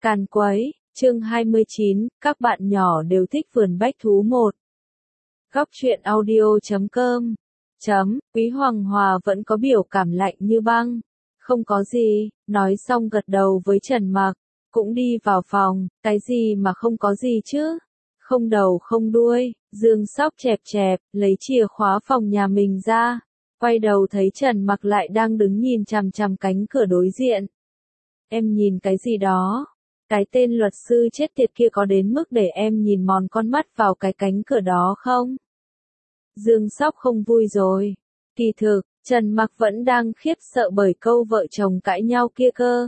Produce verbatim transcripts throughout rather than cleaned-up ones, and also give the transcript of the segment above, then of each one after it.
Càn quấy, chương hai mươi chín, các bạn nhỏ đều thích vườn bách thú một. Góc truyện audio chấm com. Chấm, Quý Hoàng Hòa vẫn có biểu cảm lạnh như băng. Không có gì, nói xong gật đầu với Trần Mặc, cũng đi vào phòng, cái gì mà không có gì chứ? Không đầu không đuôi, Dương Sóc chẹp chẹp, lấy chìa khóa phòng nhà mình ra, quay đầu thấy Trần Mặc lại đang đứng nhìn chằm chằm cánh cửa đối diện. Em nhìn cái gì đó? Cái tên luật sư chết tiệt kia có đến mức để em nhìn mòn con mắt vào cái cánh cửa đó không? Dương Sóc không vui rồi. Kỳ thực, Trần Mặc vẫn đang khiếp sợ bởi câu vợ chồng cãi nhau kia cơ.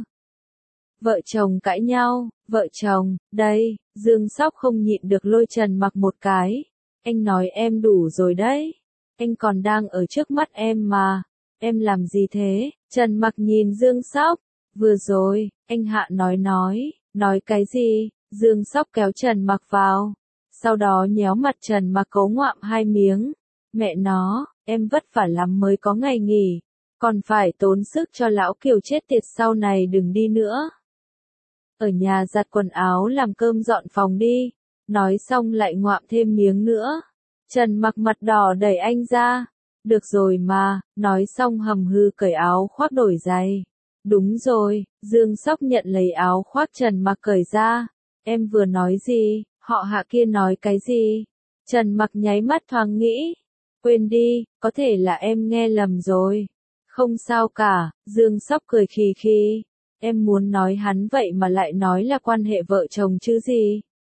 Vợ chồng cãi nhau, vợ chồng, đây, Dương Sóc không nhịn được lôi Trần Mặc một cái. Anh nói em đủ rồi đấy. Anh còn đang ở trước mắt em mà. Em làm gì thế? Trần Mặc nhìn Dương Sóc. Vừa rồi, anh Hạ nói nói, nói cái gì? Dương Sóc kéo Trần Mặc vào. Sau đó nhéo mặt Trần Mặc cấu ngoạm hai miếng. Mẹ nó, em vất vả lắm mới có ngày nghỉ. Còn phải tốn sức cho lão Kiều chết tiệt sau này đừng đi nữa. Ở nhà giặt quần áo làm cơm dọn phòng đi. Nói xong lại ngoạm thêm miếng nữa. Trần Mặc mặt đỏ đẩy anh ra. Được rồi mà, nói xong hầm hư cởi áo khoác đổi giày. Đúng rồi, Dương Sóc nhận lấy áo khoác Trần Mặc cởi ra. Em vừa nói gì, họ Hạ kia nói cái gì? Trần Mặc nháy mắt thoáng nghĩ. Quên đi, có thể là em nghe lầm rồi. Không sao cả, Dương Sóc cười khì khì. Em muốn nói hắn vậy mà lại nói là quan hệ vợ chồng chứ gì?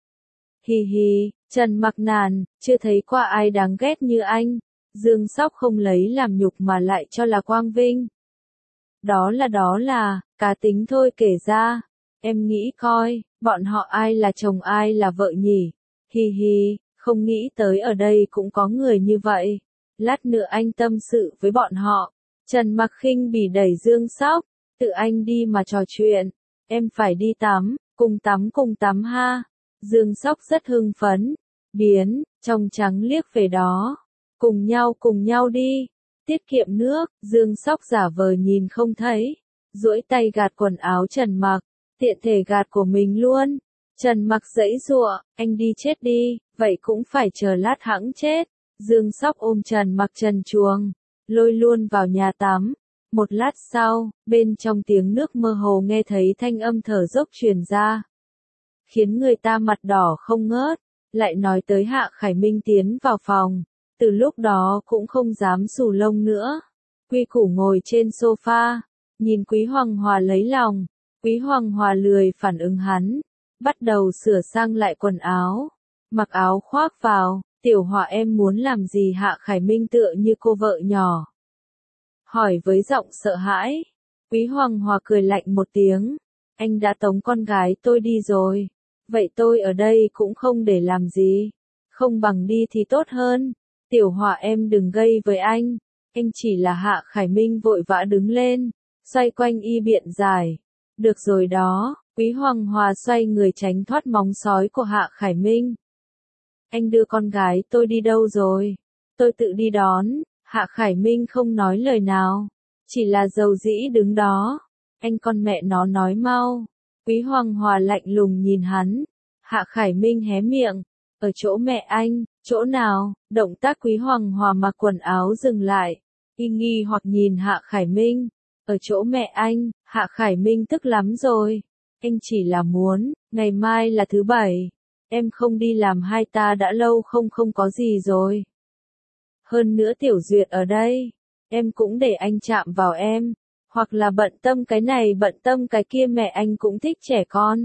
Hi hi, Trần Mặc nàn, chưa thấy qua ai đáng ghét như anh. Dương Sóc không lấy làm nhục mà lại cho là quang vinh. Đó là đó là, cá tính thôi kể ra. Em nghĩ coi, bọn họ ai là chồng ai là vợ nhỉ? Hi hi, không nghĩ tới ở đây cũng có người như vậy. Lát nữa anh tâm sự với bọn họ. Trần Mặc khinh bỉ đẩy Dương Sóc. Tự anh đi mà trò chuyện. Em phải đi tắm, cùng tắm cùng tắm ha. Dương Sóc rất hưng phấn. Biến, trong trắng liếc về đó. Cùng nhau cùng nhau đi. Tiết kiệm nước, Dương Sóc giả vờ nhìn không thấy. Duỗi tay gạt quần áo Trần Mặc. Tiện thể gạt của mình luôn. Trần Mặc giãy giụa, anh đi chết đi, vậy cũng phải chờ lát hẵng chết. Dương Sóc ôm Trần Mặc trần truồng, lôi luôn vào nhà tắm. Một lát sau, bên trong tiếng nước mơ hồ nghe thấy thanh âm thở dốc truyền ra. Khiến người ta mặt đỏ không ngớt, lại nói tới Hạ Khải Minh tiến vào phòng. Từ lúc đó cũng không dám xù lông nữa. Quy Củ ngồi trên sofa, nhìn Quý Hoàng Hòa lấy lòng. Quý Hoàng Hòa lười phản ứng hắn, bắt đầu sửa sang lại quần áo, mặc áo khoác vào. Tiểu Hòa em muốn làm gì? Hạ Khải Minh tựa như cô vợ nhỏ, hỏi với giọng sợ hãi. Quý Hoàng Hòa cười lạnh một tiếng, anh đã tống con gái tôi đi rồi, vậy tôi ở đây cũng không để làm gì, không bằng đi thì tốt hơn. Tiểu Hòa em đừng gây với anh, anh chỉ là Hạ Khải Minh vội vã đứng lên, xoay quanh y biện giải. Được rồi đó, Quý Hoàng Hòa xoay người tránh thoát móng sói của Hạ Khải Minh. Anh đưa con gái tôi đi đâu rồi? Tôi tự đi đón. Hạ Khải Minh không nói lời nào, chỉ là dầu dĩ đứng đó. Anh con mẹ nó nói mau. Quý Hoàng Hòa lạnh lùng nhìn hắn. Hạ Khải Minh hé miệng. Ở chỗ mẹ anh, chỗ nào? Động tác Quý Hoàng Hòa mặc quần áo dừng lại. Y nghi hoặc nhìn Hạ Khải Minh. Ở chỗ mẹ anh. Hạ Khải Minh tức lắm rồi. Anh chỉ là muốn, ngày mai là thứ bảy. Em không đi làm hai ta đã lâu không không có gì rồi. Hơn nữa Tiểu Duyệt ở đây. Em cũng để anh chạm vào em. Hoặc là bận tâm cái này bận tâm cái kia, mẹ anh cũng thích trẻ con.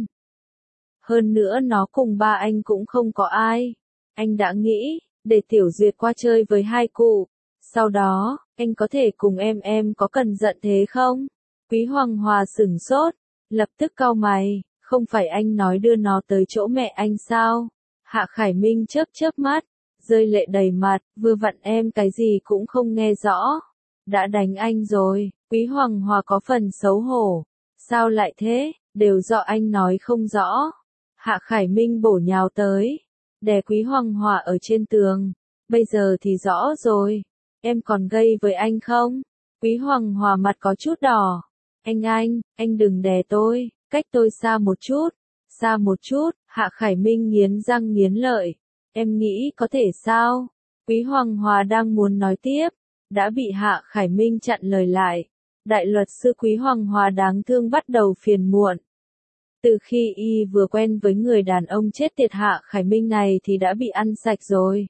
Hơn nữa nó cùng ba anh cũng không có ai. Anh đã nghĩ, để Tiểu Duyệt qua chơi với hai cụ. Sau đó, anh có thể cùng em em có cần giận thế không? Quý Hoàng Hòa sửng sốt, lập tức cau mày, không phải anh nói đưa nó tới chỗ mẹ anh sao? Hạ Khải Minh chớp chớp mắt, rơi lệ đầy mặt, vừa vặn em cái gì cũng không nghe rõ. Đã đánh anh rồi. Quý Hoàng Hòa có phần xấu hổ. Sao lại thế, đều do anh nói không rõ. Hạ Khải Minh bổ nhào tới, đè Quý Hoàng Hòa ở trên tường. Bây giờ thì rõ rồi. Em còn gây với anh không? Quý Hoàng Hòa mặt có chút đỏ. Anh anh, anh đừng đè tôi, cách tôi xa một chút. xa một chút, Hạ Khải Minh nghiến răng nghiến lợi. Em nghĩ có thể sao? Quý Hoàng Hòa đang muốn nói tiếp, đã bị Hạ Khải Minh chặn lời lại. Đại luật sư Quý Hoàng Hòa đáng thương bắt đầu phiền muộn. Từ khi y vừa quen với người đàn ông chết tiệt Hạ Khải Minh này thì đã bị ăn sạch rồi.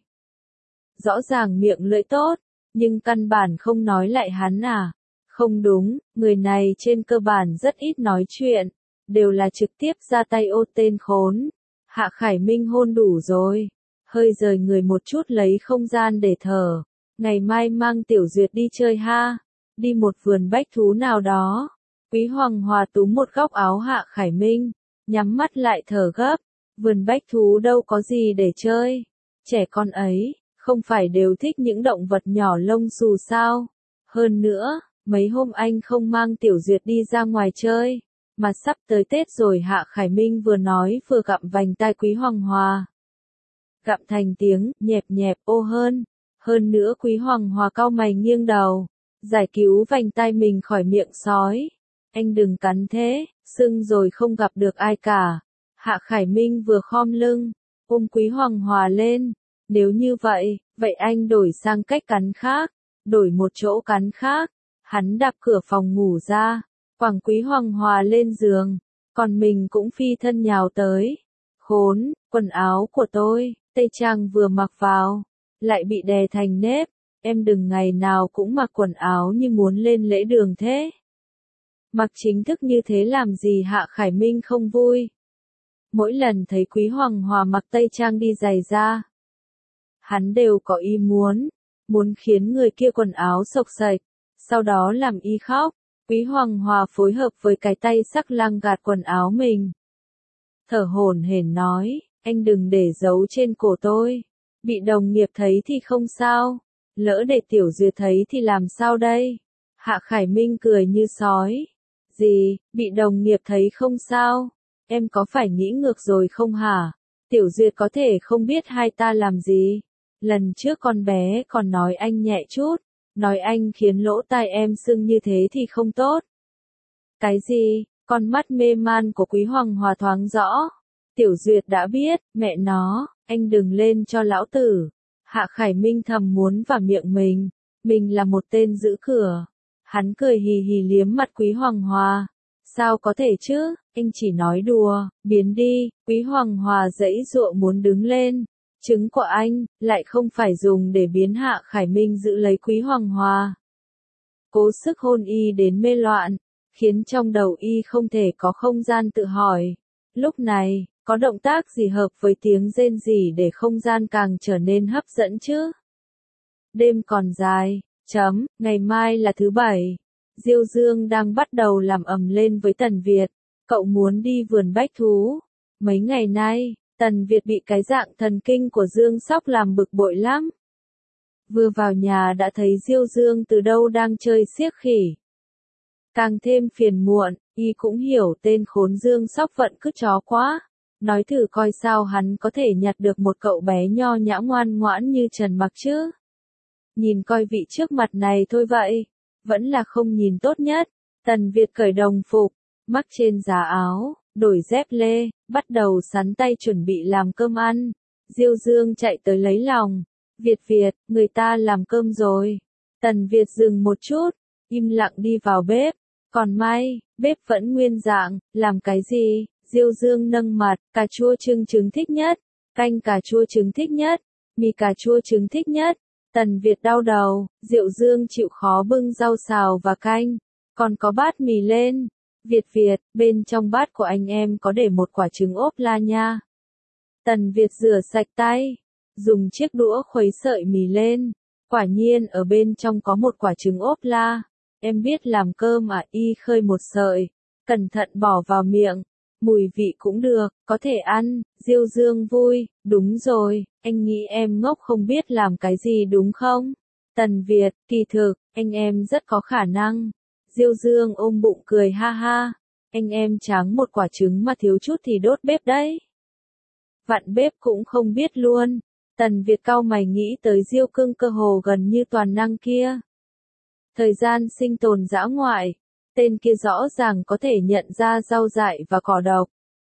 Rõ ràng miệng lưỡi tốt, nhưng căn bản không nói lại hắn à. Không đúng, người này trên cơ bản rất ít nói chuyện, đều là trực tiếp ra tay ô tên khốn. Hạ Khải Minh hôn đủ rồi, hơi rời người một chút lấy không gian để thở. Ngày mai mang Tiểu Duyệt đi chơi ha, đi một vườn bách thú nào đó. Quý Hoàng Hòa túm một góc áo Hạ Khải Minh, nhắm mắt lại thở gấp. Vườn bách thú đâu có gì để chơi, trẻ con ấy, không phải đều thích những động vật nhỏ lông xù sao? Hơn nữa, mấy hôm anh không mang Tiểu Duyệt đi ra ngoài chơi, mà sắp tới Tết rồi. Hạ Khải Minh vừa nói vừa gặm vành tai Quý Hoàng Hòa. Gặm thành tiếng, nhẹp nhẹp, ô hơn. Hơn nữa Quý Hoàng Hòa cau mày nghiêng đầu, giải cứu vành tai mình khỏi miệng sói. Anh đừng cắn thế, sưng rồi không gặp được ai cả. Hạ Khải Minh vừa khom lưng, ôm Quý Hoàng Hòa lên. Nếu như vậy, vậy anh đổi sang cách cắn khác, đổi một chỗ cắn khác. Hắn đạp cửa phòng ngủ ra, quẳng Quý Hoàng Hòa lên giường, còn mình cũng phi thân nhào tới. Khốn, quần áo của tôi, tây trang vừa mặc vào, lại bị đè thành nếp. Em đừng ngày nào cũng mặc quần áo như muốn lên lễ đường thế. Mặc chính thức như thế làm gì? Hạ Khải Minh không vui. Mỗi lần thấy Quý Hoàng Hòa mặc tây trang đi giày da, hắn đều có ý muốn, muốn khiến người kia quần áo xộc xệch, sau đó làm y khóc. Quý Hoàng Hòa phối hợp với cái tay sắc lang gạt quần áo mình. Thở hổn hển nói, anh đừng để giấu trên cổ tôi. Bị đồng nghiệp thấy thì không sao, lỡ để Tiểu Duyệt thấy thì làm sao đây? Hạ Khải Minh cười như sói. Gì, bị đồng nghiệp thấy không sao? Em có phải nghĩ ngược rồi không hả? Tiểu Duyệt có thể không biết hai ta làm gì. Lần trước con bé còn nói anh nhẹ chút, nói anh khiến lỗ tai em sưng như thế thì không tốt. Cái gì? Con mắt mê man của Quý Hoàng Hòa thoáng rõ. Tiểu Duyệt đã biết, mẹ nó, anh đừng lên cho lão tử. Hạ Khải Minh thầm muốn vào miệng mình, mình là một tên giữ cửa. Hắn cười hì hì liếm mặt Quý Hoàng Hòa. Sao có thể chứ, anh chỉ nói đùa, biến đi. Quý Hoàng Hòa giãy giụa muốn đứng lên. Trứng của anh, lại không phải dùng để biến. Hạ Khải Minh giữ lấy Quý Hoàng Hòa, cố sức hôn y đến mê loạn, khiến trong đầu y không thể có không gian tự hỏi. Lúc này, có động tác gì hợp với tiếng rên rỉ để không gian càng trở nên hấp dẫn chứ? Đêm còn dài, chấm, ngày mai là thứ bảy. Diêu Dương đang bắt đầu làm ầm lên với Tần Việt. Cậu muốn đi vườn bách thú. Mấy ngày nay, Tần Việt bị cái dạng thần kinh của Dương Sóc làm bực bội lắm. Vừa vào nhà đã thấy Diêu Dương từ đâu đang chơi xiếc khỉ. Càng thêm phiền muộn, y cũng hiểu tên khốn Dương Sóc vận cứ chó quá. Nói thử coi sao hắn có thể nhặt được một cậu bé nho nhã ngoan ngoãn như Trần Mặc chứ. Nhìn coi vị trước mặt này thôi vậy, vẫn là không nhìn tốt nhất. Tần Việt cởi đồng phục, mắc trên giá áo, đổi dép lê, bắt đầu sắn tay chuẩn bị làm cơm ăn. Diêu Dương chạy tới lấy lòng. Việt Việt, người ta làm cơm rồi. Tần Việt dừng một chút, im lặng đi vào bếp. Còn may, bếp vẫn nguyên dạng, làm cái gì? Diêu Dương nâng mặt, cà chua trưng trứng thích nhất, canh cà chua trứng thích nhất, mì cà chua trứng thích nhất. Tần Việt đau đầu, Diêu Dương chịu khó bưng rau xào và canh, còn có bát mì lên. Việt Việt, bên trong bát của anh em có để một quả trứng ốp la nha. Tần Việt rửa sạch tay, dùng chiếc đũa khuấy sợi mì lên. Quả nhiên ở bên trong có một quả trứng ốp la. Em biết làm cơm à? Y khơi một sợi, cẩn thận bỏ vào miệng. Mùi vị cũng được, có thể ăn. Diêu Dương vui, đúng rồi, anh nghĩ em ngốc không biết làm cái gì đúng không? Tần Việt, kỳ thực, anh em rất có khả năng. Diêu Dương ôm bụng cười ha ha, anh em tráng một quả trứng mà thiếu chút thì đốt bếp đấy. Vặn bếp cũng không biết luôn. Tần Việt cau mày nghĩ tới Diêu Cưng cơ hồ gần như toàn năng kia. Thời gian sinh tồn dã ngoại, tên kia rõ ràng có thể nhận ra rau dại và cỏ độc.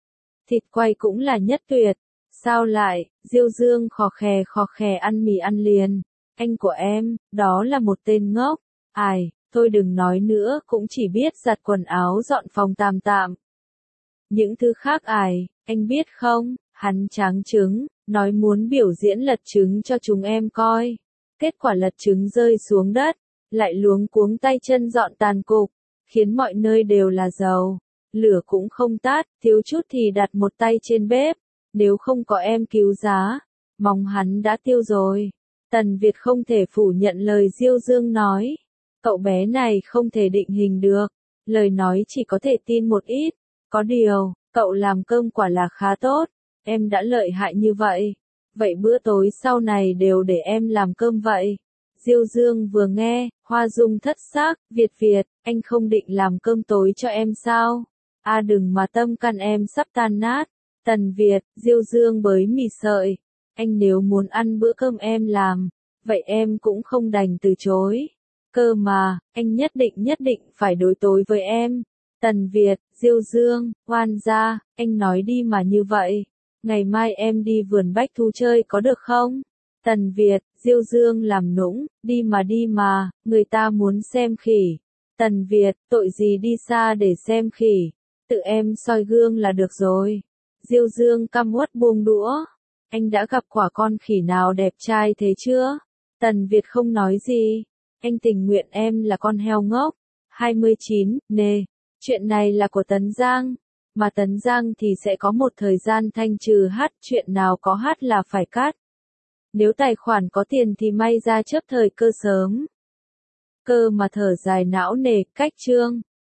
thịt quay cũng là nhất tuyệt. Sao lại, Diêu Dương khò khè khò khè ăn mì ăn liền. Anh của em, đó là một tên ngốc. Ai, thôi đừng nói nữa, cũng chỉ biết giặt quần áo dọn phòng tạm tạm. Những thứ khác ai, anh biết không, hắn tráng trứng, nói muốn biểu diễn lật trứng cho chúng em coi. Kết quả lật trứng rơi xuống đất, lại luống cuống tay chân dọn tàn cục, khiến mọi nơi đều là dầu. Lửa cũng không tắt, thiếu chút thì đặt một tay trên bếp. Nếu không có em cứu giá, mong hắn đã tiêu rồi. Tần Việt không thể phủ nhận lời Diêu Dương nói. Cậu bé này không thể định hình được. Lời nói chỉ có thể tin một ít. Có điều, cậu làm cơm quả là khá tốt. Em đã lợi hại như vậy. Vậy bữa tối sau này đều để em làm cơm vậy. Diêu Dương vừa nghe, hoa dung thất sắc. Việt Việt, anh không định làm cơm tối cho em sao? À đừng mà tâm can em sắp tan nát. Tần Việt, Diêu Dương bới mì sợi. Anh nếu muốn ăn bữa cơm em làm, vậy em cũng không đành từ chối. Cơ mà, anh nhất định nhất định phải đối tối với em. Tần Việt, Diêu Dương, oan gia, anh nói đi mà như vậy. Ngày mai em đi vườn bách thú chơi có được không? Tần Việt, Diêu Dương làm nũng, đi mà đi mà, người ta muốn xem khỉ. Tần Việt, tội gì đi xa để xem khỉ, tự em soi gương là được rồi. Diêu Dương căm uất buông đũa. Anh đã gặp quả con khỉ nào đẹp trai thế chưa? Tần Việt không nói gì. Anh tình nguyện em là con heo ngốc. hai mươi chín, nè. Chuyện này là của Tấn Giang. Mà Tấn Giang thì sẽ có một thời gian thanh trừ hát. Chuyện nào có hát là phải cắt. Nếu tài khoản có tiền thì may ra chớp thời cơ sớm. Cơ mà thở dài não nề, cách chương.